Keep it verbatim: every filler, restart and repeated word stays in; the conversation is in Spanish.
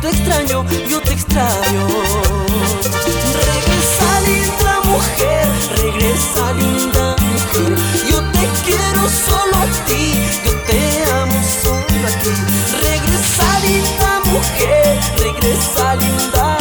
te extraño, yo te extraño. Regresa linda mujer, regresa linda mujer. Yo te quiero solo a ti, yo te amo solo a ti. Regresa linda mujer, regresa linda